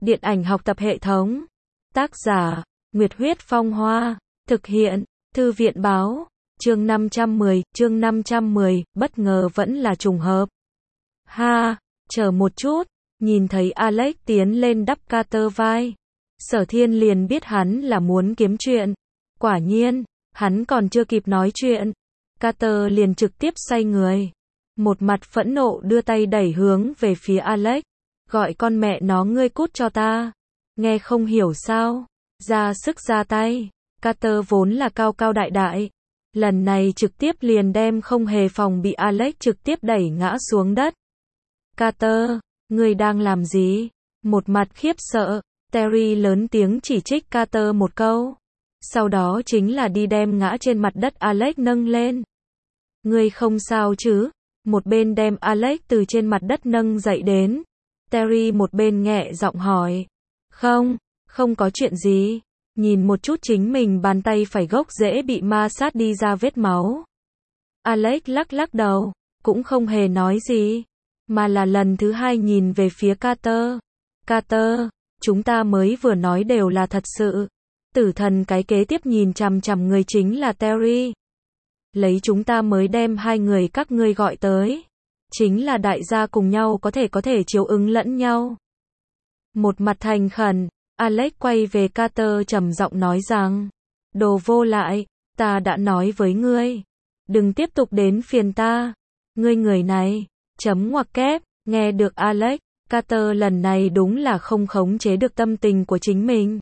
Điện ảnh học tập hệ thống. Tác giả, Nguyệt Huyết Phong Hoa. Thực hiện, Thư viện Báo. Chương 510, bất ngờ vẫn là trùng hợp. Ha, chờ một chút, nhìn thấy Alex tiến lên đắp Carter vai. Sở Thiên liền biết hắn là muốn kiếm chuyện. Quả nhiên, hắn còn chưa kịp nói chuyện. Carter liền trực tiếp xoay người. Một mặt phẫn nộ đưa tay đẩy hướng về phía Alex. Gọi con mẹ nó ngươi cút cho ta. Nghe không hiểu sao. Ra sức ra tay. Carter vốn là cao cao đại đại. Lần này trực tiếp liền đem không hề phòng bị Alex trực tiếp đẩy ngã xuống đất. Carter, ngươi đang làm gì? Một mặt khiếp sợ, Terry lớn tiếng chỉ trích Carter một câu. Sau đó chính là đi đem ngã trên mặt đất Alex nâng lên. Ngươi không sao chứ? Một bên đem Alex từ trên mặt đất nâng dậy đến. Terry một bên nhẹ giọng hỏi. Không có chuyện gì. Nhìn một chút chính mình bàn tay phải gốc rễ bị ma sát đi ra vết máu. Alex lắc đầu, cũng không hề nói gì, mà là lần thứ hai nhìn về phía Carter. Carter, chúng ta mới vừa nói đều là thật sự. Tử thần cái kế tiếp nhìn chằm chằm người chính là Terry. Lấy chúng ta mới đem hai người các ngươi gọi tới. Chính là đại gia cùng nhau có thể chiếu ứng lẫn nhau. Một mặt thành khẩn, Alex quay về Carter trầm giọng nói rằng, đồ vô lại, ta đã nói với ngươi, đừng tiếp tục đến phiền ta, ngươi người này, chấm ngoặc kép, nghe được Alex, Carter lần này đúng là không khống chế được tâm tình của chính mình.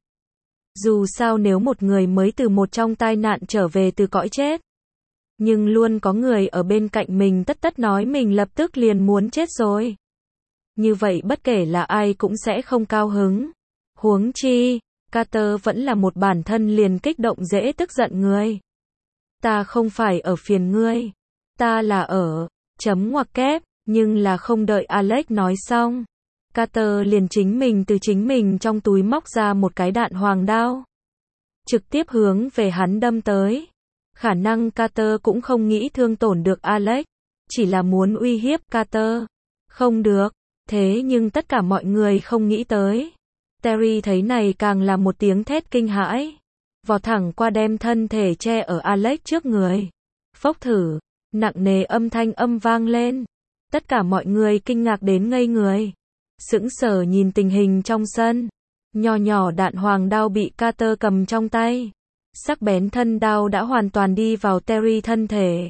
Dù sao nếu một người mới từ một trong tai nạn trở về từ cõi chết, nhưng luôn có người ở bên cạnh mình tất nói mình lập tức liền muốn chết rồi. Như vậy bất kể là ai cũng sẽ không cao hứng. Huống chi, Carter vẫn là một bản thân liền kích động dễ tức giận người. Ta không phải ở phiền ngươi. Ta là ở, chấm ngoặc kép, nhưng là không đợi Alex nói xong. Carter liền chính mình từ chính mình trong túi móc ra một cái đạn hoàng đao. Trực tiếp hướng về hắn đâm tới. Khả năng Carter cũng không nghĩ thương tổn được Alex. Chỉ là muốn uy hiếp Carter. Không được. Thế nhưng tất cả mọi người không nghĩ tới. Terry thấy này càng là một tiếng thét kinh hãi. Vọt thẳng qua đem thân thể che ở Alex trước người. Phốc thử, nặng nề âm thanh vang lên. Tất cả mọi người kinh ngạc đến ngây người. Sững sờ nhìn tình hình trong sân. Nhỏ đạn hoàng đao bị Carter cầm trong tay. Sắc bén thân đao đã hoàn toàn đi vào Terry thân thể.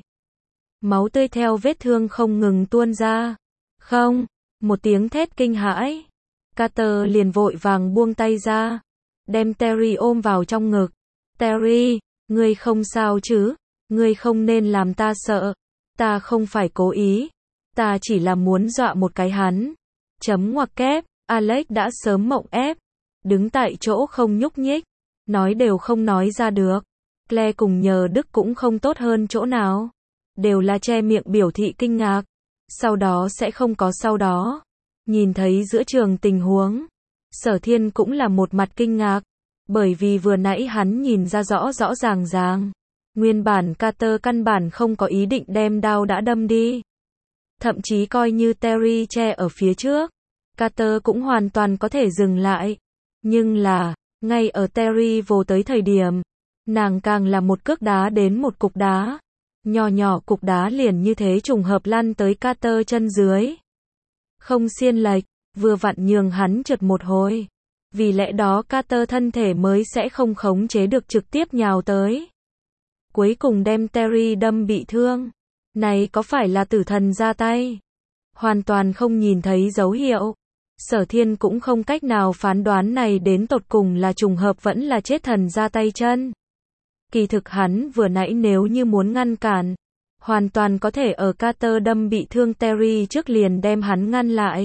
Máu tươi theo vết thương không ngừng tuôn ra. Không, một tiếng thét kinh hãi. Carter liền vội vàng buông tay ra, đem Terry ôm vào trong ngực. Terry, ngươi không sao chứ? Ngươi không nên làm ta sợ. Ta không phải cố ý. Ta chỉ là muốn dọa một cái hắn. Chấm ngoặc kép, Alex đã sớm mộng ép. Đứng tại chỗ không nhúc nhích. Nói đều không nói ra được. Claire cùng nhờ Đức cũng không tốt hơn chỗ nào. Đều là che miệng biểu thị kinh ngạc. Sau đó sẽ không có sau đó. Nhìn thấy giữa trường tình huống, Sở Thiên cũng là một mặt kinh ngạc, bởi vì vừa nãy hắn nhìn ra rõ ràng. Nguyên bản Carter căn bản không có ý định đem đao đã đâm đi. Thậm chí coi như Terry che ở phía trước, Carter cũng hoàn toàn có thể dừng lại. Nhưng là, ngay ở Terry vồ tới thời điểm, nàng càng là một cước đá đến một cục đá. Nhỏ cục đá liền như thế trùng hợp lăn tới Carter chân dưới. Không xiên lệch, vừa vặn nhường hắn trượt một hồi. Vì lẽ đó Carter thân thể mới sẽ không khống chế được trực tiếp nhào tới. Cuối cùng đem Terry đâm bị thương. Này có phải là tử thần ra tay? Hoàn toàn không nhìn thấy dấu hiệu. Sở Thiên cũng không cách nào phán đoán này đến tột cùng là trùng hợp vẫn là chết thần ra tay chân. Kỳ thực hắn vừa nãy nếu như muốn ngăn cản, hoàn toàn có thể ở Carter đâm bị thương Terry trước liền đem hắn ngăn lại.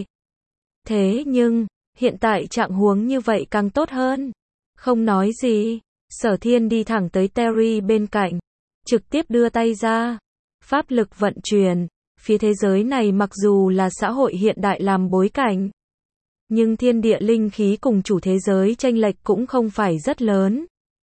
Thế nhưng, hiện tại trạng huống như vậy càng tốt hơn. Không nói gì, Sở Thiên đi thẳng tới Terry bên cạnh, trực tiếp đưa tay ra. Pháp lực vận chuyển, phía thế giới này mặc dù là xã hội hiện đại làm bối cảnh, nhưng thiên địa linh khí cùng chủ thế giới chênh lệch cũng không phải rất lớn.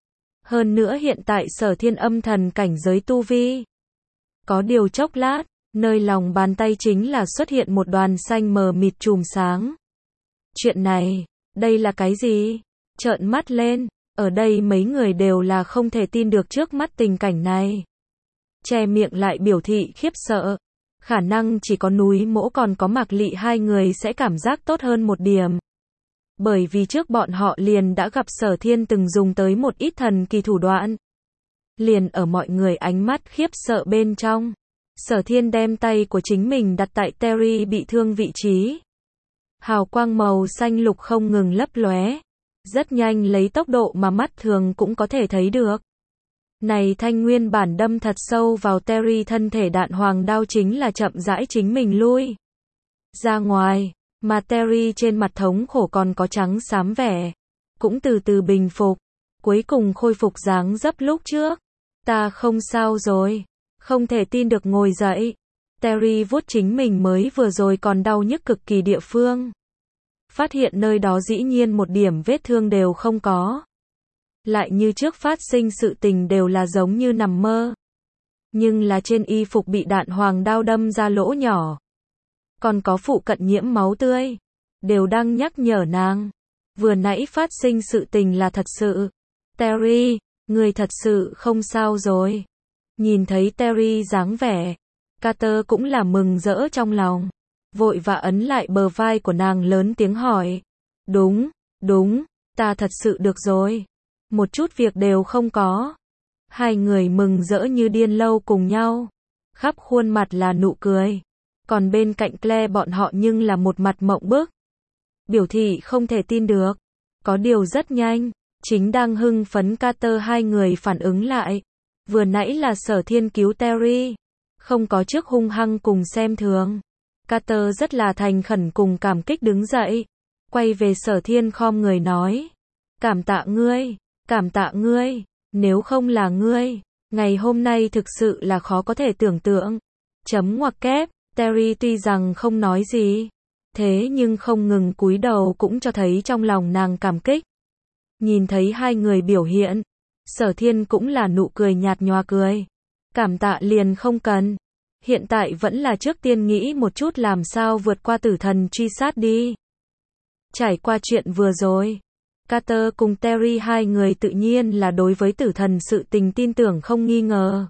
Hơn nữa hiện tại Sở Thiên âm thần cảnh giới tu vi. Có điều chốc lát, nơi lòng bàn tay chính là xuất hiện một đoàn xanh mờ mịt chùm sáng. Chuyện này, Đây là cái gì? Trợn mắt lên, ở đây mấy người đều là không thể tin được trước mắt tình cảnh này. Che miệng lại biểu thị khiếp sợ. Khả năng chỉ có núi Mỗ còn có Mạc Lị hai người sẽ cảm giác tốt hơn một điểm. Bởi vì trước bọn họ liền đã gặp Sở Thiên từng dùng tới một ít thần kỳ thủ đoạn. Liền ở mọi người ánh mắt khiếp sợ bên trong, Sở Thiên đem tay của chính mình đặt tại Terry bị thương vị trí. Hào quang màu xanh lục không ngừng lấp lóe, rất nhanh lấy tốc độ mà mắt thường cũng có thể thấy được. Này thanh nguyên bản đâm thật sâu vào Terry thân thể đạn hoàng đao chính là chậm rãi chính mình lui ra ngoài, mà Terry trên mặt thống khổ còn có trắng xám vẻ, cũng từ từ bình phục, cuối cùng khôi phục dáng dấp lúc trước. Ta không sao rồi, không thể tin được ngồi dậy. Terry vuốt chính mình mới vừa rồi còn đau nhức cực kỳ địa phương. Phát hiện nơi đó dĩ nhiên một điểm vết thương đều không có. Lại như trước phát sinh sự tình đều là giống như nằm mơ. Nhưng là trên y phục bị đạn hoàng đao đâm ra lỗ nhỏ. Còn có phụ cận nhiễm máu tươi. Đều đang nhắc nhở nàng. Vừa nãy phát sinh sự tình là thật sự. Terry, người thật sự không sao rồi. Nhìn thấy Terry dáng vẻ, Carter cũng là mừng rỡ trong lòng. Vội và ấn lại bờ vai của nàng lớn tiếng hỏi. Đúng, ta thật sự được rồi. Một chút việc đều không có. Hai người mừng rỡ như điên lâu cùng nhau. Khắp khuôn mặt là nụ cười. Còn bên cạnh Claire bọn họ nhưng là một mặt mộng bức. Biểu thị không thể tin được. Có điều rất nhanh, chính đang hưng phấn Carter hai người phản ứng lại. Vừa nãy là Sở Thiên cứu Terry. Không có trước hung hăng cùng xem thường. Carter rất là thành khẩn cùng cảm kích đứng dậy. Quay về Sở Thiên khom người nói. Cảm tạ ngươi, nếu không là ngươi, ngày hôm nay thực sự là khó có thể tưởng tượng. Chấm ngoặc kép, Terry tuy rằng không nói gì, thế nhưng không ngừng cúi đầu cũng cho thấy trong lòng nàng cảm kích. Nhìn thấy hai người biểu hiện, Sở Thiên cũng là nụ cười nhạt nhòa cười. Cảm tạ liền không cần. Hiện tại vẫn là trước tiên nghĩ một chút làm sao vượt qua tử thần truy sát đi. Trải qua chuyện vừa rồi, Carter cùng Terry hai người tự nhiên là đối với tử thần sự tình tin tưởng không nghi ngờ.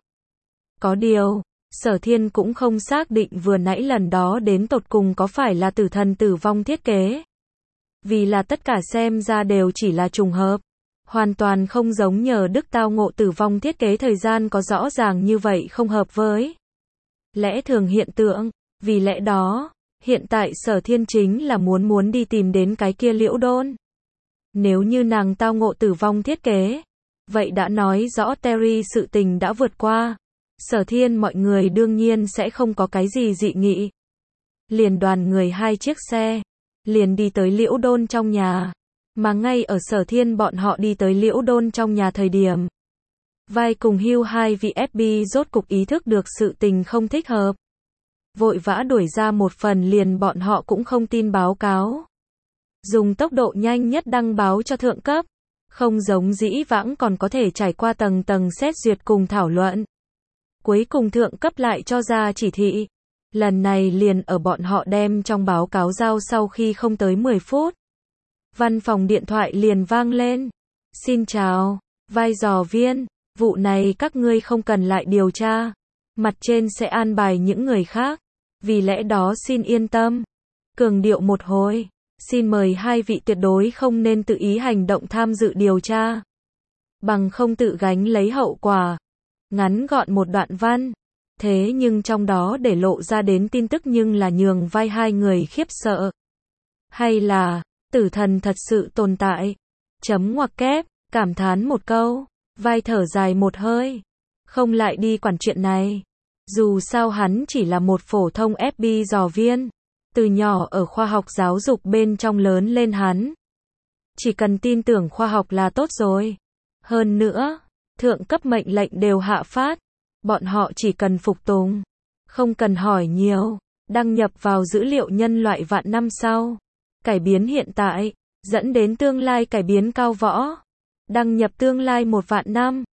Có điều, Sở Thiên cũng không xác định vừa nãy lần đó đến tột cùng có phải là tử thần tử vong thiết kế. Vì là tất cả xem ra đều chỉ là trùng hợp. Hoàn toàn không giống nhờ Đức tao ngộ tử vong thiết kế thời gian có rõ ràng như vậy không hợp với lẽ thường hiện tượng. Vì lẽ đó, hiện tại Sở Thiên chính là muốn đi tìm đến cái kia Liễu Đôn. Nếu như nàng tao ngộ tử vong thiết kế, vậy đã nói rõ Terry sự tình đã vượt qua. Sở Thiên mọi người đương nhiên sẽ không có cái gì dị nghị. Liền đoàn người hai chiếc xe, liền đi tới Liễu Đôn trong nhà. Mà ngay ở Sở Thiên bọn họ đi tới Liễu Đôn trong nhà thời điểm, Vai cùng Hugh hai vị FB rốt cục ý thức được sự tình không thích hợp. Vội vã đuổi ra một phần liền bọn họ cũng không tin báo cáo. Dùng tốc độ nhanh nhất đăng báo cho thượng cấp. Không giống dĩ vãng còn có thể trải qua tầng tầng xét duyệt cùng thảo luận. Cuối cùng thượng cấp lại cho ra chỉ thị. Lần này liền ở bọn họ đem trong báo cáo giao sau khi không tới 10 phút. Văn phòng điện thoại liền vang lên. Xin chào, Vai dò viên, vụ này các ngươi không cần lại điều tra. Mặt trên sẽ an bài những người khác. Vì lẽ đó xin yên tâm. Cường điệu một hồi. Xin mời hai vị tuyệt đối không nên tự ý hành động tham dự điều tra. Bằng không tự gánh lấy hậu quả. Ngắn gọn một đoạn văn. Thế nhưng trong đó để lộ ra đến tin tức nhưng là nhường Vai hai người khiếp sợ. Hay là, tử thần thật sự tồn tại. Chấm ngoặc kép, cảm thán một câu. Vai thở dài một hơi. Không lại đi quản chuyện này. Dù sao hắn chỉ là một phổ thông FB dò viên. Từ nhỏ ở khoa học giáo dục bên trong lớn lên hắn. Chỉ cần tin tưởng khoa học là tốt rồi. Hơn nữa, thượng cấp mệnh lệnh đều hạ phát. Bọn họ chỉ cần phục tùng. Không cần hỏi nhiều. Đăng nhập vào dữ liệu nhân loại vạn năm sau. Cải biến hiện tại, dẫn đến tương lai cải biến cao võ. Đăng nhập tương lai 1 vạn năm.